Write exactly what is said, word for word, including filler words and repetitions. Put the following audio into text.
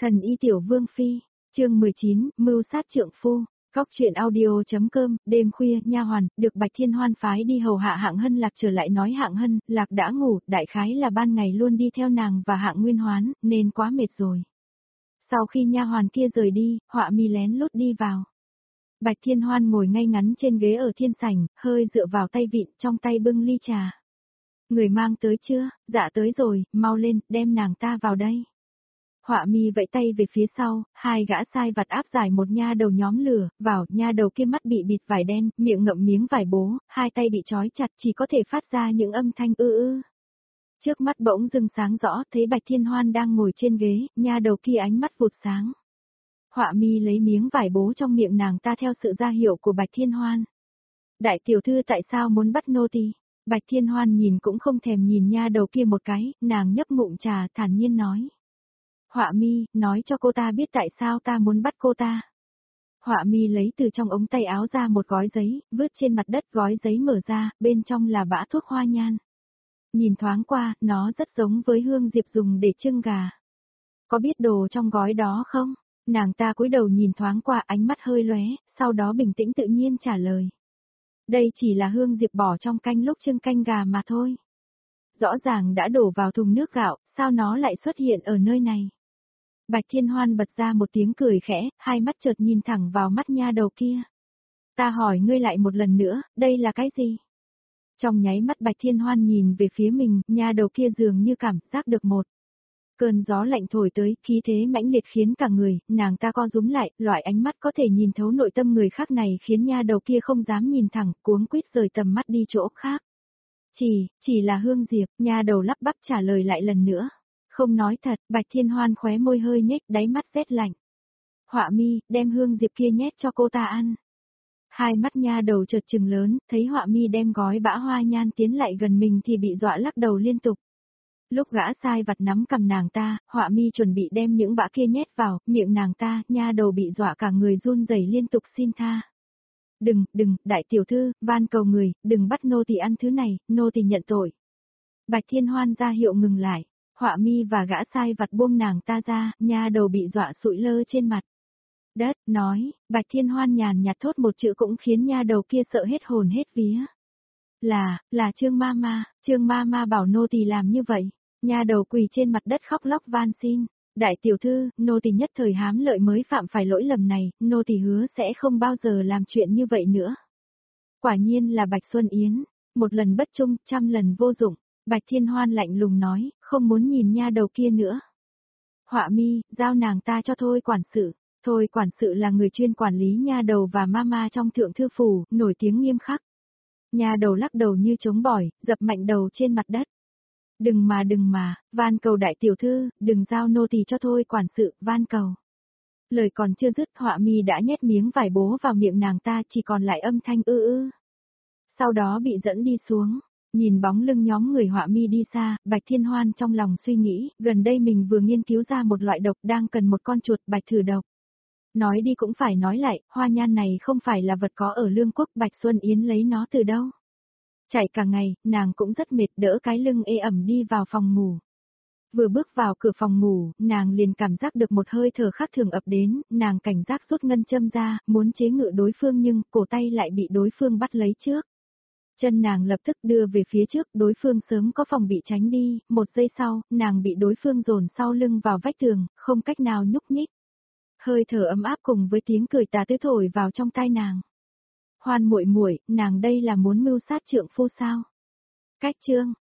Thần y tiểu vương phi, chương mười chín, mưu sát trượng phu. Cóc truyện audio.com, đêm khuya, nha hoàn, được Bạch Thiên Hoan phái đi hầu hạ Hạng Hân. Lạc trở lại nói Hạng Hân, Lạc đã ngủ, đại khái là ban ngày luôn đi theo nàng và Hạng Nguyên Hoán, nên quá mệt rồi. Sau khi nha hoàn kia rời đi, Họa Mi lén lút đi vào. Bạch Thiên Hoan ngồi ngay ngắn trên ghế ở thiên sảnh, hơi dựa vào tay vịn, trong tay bưng ly trà. Người mang tới chưa? Dạ tới rồi, mau lên, đem nàng ta vào đây. Họa Mi vẫy tay về phía sau, hai gã sai vặt áp giải một nha đầu nhóm lửa, vào, nha đầu kia mắt bị bịt vải đen, miệng ngậm miếng vải bố, hai tay bị trói chặt chỉ có thể phát ra những âm thanh ư ư. Trước mắt bỗng dưng sáng rõ, thấy Bạch Thiên Hoan đang ngồi trên ghế, nha đầu kia ánh mắt vụt sáng. Họa Mi lấy miếng vải bố trong miệng nàng ta theo sự ra hiệu của Bạch Thiên Hoan. Đại tiểu thư tại sao muốn bắt nô tỳ? Bạch Thiên Hoan nhìn cũng không thèm nhìn nha đầu kia một cái, nàng nhấp ngụm trà thản nhiên nói. Họa Mi, nói cho cô ta biết tại sao ta muốn bắt cô ta. Họa Mi lấy từ trong ống tay áo ra một gói giấy, vứt trên mặt đất, gói giấy mở ra, bên trong là bã thuốc hoa nhan. Nhìn thoáng qua, nó rất giống với hương diệp dùng để trưng gà. Có biết đồ trong gói đó không? Nàng ta cúi đầu nhìn thoáng qua, ánh mắt hơi lóe, sau đó bình tĩnh tự nhiên trả lời. Đây chỉ là hương diệp bỏ trong canh lúc trưng canh gà mà thôi. Rõ ràng đã đổ vào thùng nước gạo, sao nó lại xuất hiện ở nơi này? Bạch Thiên Hoan bật ra một tiếng cười khẽ, hai mắt chợt nhìn thẳng vào mắt nha đầu kia. Ta hỏi ngươi lại một lần nữa, đây là cái gì? Trong nháy mắt Bạch Thiên Hoan nhìn về phía mình, nha đầu kia dường như cảm giác được một cơn gió lạnh thổi tới, khí thế mãnh liệt khiến cả người, nàng ta co rúm lại, loại ánh mắt có thể nhìn thấu nội tâm người khác này khiến nha đầu kia không dám nhìn thẳng, cuống quýt rời tầm mắt đi chỗ khác. Chỉ, chỉ là hương diệp, nha đầu lắp bắp trả lời lại lần nữa. Không nói thật, Bạch Thiên Hoan khóe môi hơi nhếch, đáy mắt rét lạnh. Họa Mi, đem hương diệp kia nhét cho cô ta ăn. Hai mắt nha đầu chợt trừng lớn, thấy Họa Mi đem gói bã hoa nhan tiến lại gần mình thì bị dọa lắc đầu liên tục. Lúc gã sai vặt nắm cầm nàng ta, Họa Mi chuẩn bị đem những bã kia nhét vào, miệng nàng ta, nha đầu bị dọa cả người run rẩy liên tục xin tha. Đừng, đừng, đại tiểu thư, van cầu người, đừng bắt nô tỳ ăn thứ này, nô tỳ nhận tội. Bạch Thiên Hoan ra hiệu ngừng lại. Họa Mi và gã sai vặt buông nàng ta ra, nha đầu bị dọa sụi lơ trên mặt đất, nói, Bạch Thiên Hoan nhàn nhạt thốt một chữ cũng khiến nha đầu kia sợ hết hồn hết vía. Là, là Trương Mama, Trương Mama bảo nô tỳ làm như vậy. Nha đầu quỳ trên mặt đất khóc lóc van xin. Đại tiểu thư, nô tỳ nhất thời hám lợi mới phạm phải lỗi lầm này, nô tỳ hứa sẽ không bao giờ làm chuyện như vậy nữa. Quả nhiên là Bạch Xuân Yến, một lần bất trung, trăm lần vô dụng. Bạch Thiên Hoan lạnh lùng nói, không muốn nhìn nha đầu kia nữa. Họa Mi, giao nàng ta cho Thôi quản sự. Thôi quản sự là người chuyên quản lý nha đầu và mama trong thượng thư phủ, nổi tiếng nghiêm khắc. Nha đầu lắc đầu như trống bỏi, dập mạnh đầu trên mặt đất. Đừng mà đừng mà, van cầu đại tiểu thư, đừng giao nô tỳ cho Thôi quản sự, van cầu. Lời còn chưa dứt, Họa Mi đã nhét miếng vải bố vào miệng nàng ta, chỉ còn lại âm thanh ư ư. Sau đó bị dẫn đi xuống. Nhìn bóng lưng nhóm người Họa Mi đi xa, Bạch Thiên Hoan trong lòng suy nghĩ, gần đây mình vừa nghiên cứu ra một loại độc đang cần một con chuột bạch thử độc. Nói đi cũng phải nói lại, hoa nhan này không phải là vật có ở Lương Quốc, Bạch Xuân Yến lấy nó từ đâu. Chạy cả ngày, nàng cũng rất mệt, đỡ cái lưng ê ẩm đi vào phòng ngủ. Vừa bước vào cửa phòng ngủ, nàng liền cảm giác được một hơi thở khác thường ập đến, nàng cảnh giác rút ngân châm ra, muốn chế ngự đối phương nhưng cổ tay lại bị đối phương bắt lấy trước. Chân nàng lập tức đưa về phía trước, đối phương sớm có phòng bị tránh đi, một giây sau, nàng bị đối phương dồn sau lưng vào vách tường, không cách nào nhúc nhích. Hơi thở ấm áp cùng với tiếng cười tà tứ thổi vào trong tai nàng. Hoan muội muội, nàng đây là muốn mưu sát trượng phu sao? Cách chương